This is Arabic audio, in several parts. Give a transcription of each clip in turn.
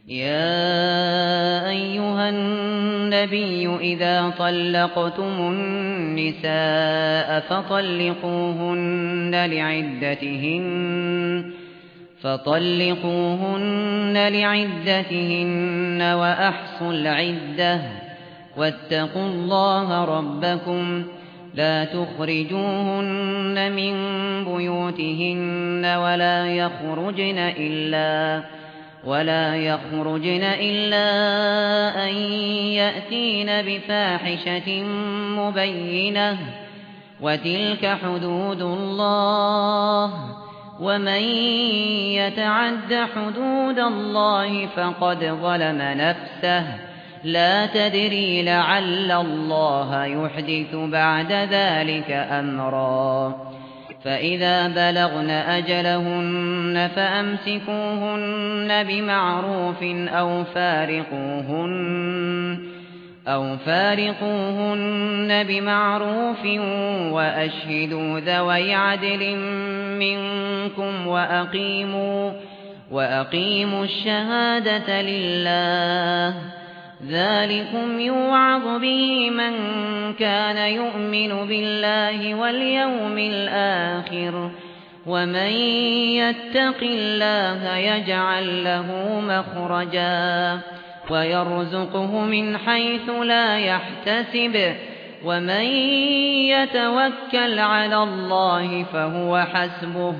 يا أيها النبي إذا طلقتم النساء فطلقوهن لعدتهن وأحصوا العدة واتقوا الله ربكم لا تخرجوهن من بيوتهن ولا يخرجن إلا أن يأتين بفاحشة مبينة وتلك حدود الله ومن يتعد حدود الله فقد ظلم نفسه لا تدري لعل الله يحدث بعد ذلك أمرا فإذا بلغن أجلهن فأمسكوهن بمعروف أو فارقوهن بمعروف وأشهدوا ذوي عدل منكم وأقيموا الشهادة لله ذلكم يوعظ به من كان يؤمن بالله واليوم الآخر ومن يتق الله يجعل له مخرجا ويرزقه من حيث لا يحتسب ومن يتوكل على الله فهو حسبه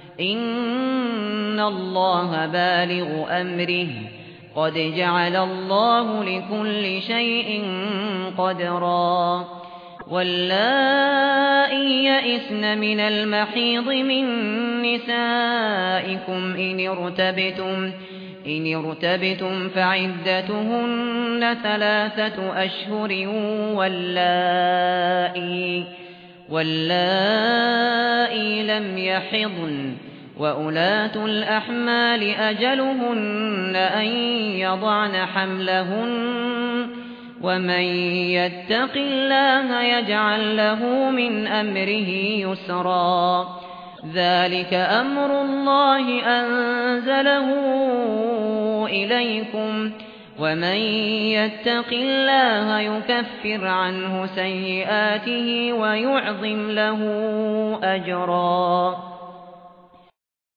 إن الله بالغ أمره قد جعل الله لكل شيء قدرا واللائي يئسن من المحيض من نسائكم إن ارتبتم فعدتهن 3 أشهر واللائي لم يحضن وأولاة الأحمال أجلهن أن يضعن حملهن ومن يتق الله يجعل له من أمره يسرا ذلك أمر الله أنزله إليكم ومن يتق الله يكفر عنه سيئاته ويعظم له أجرا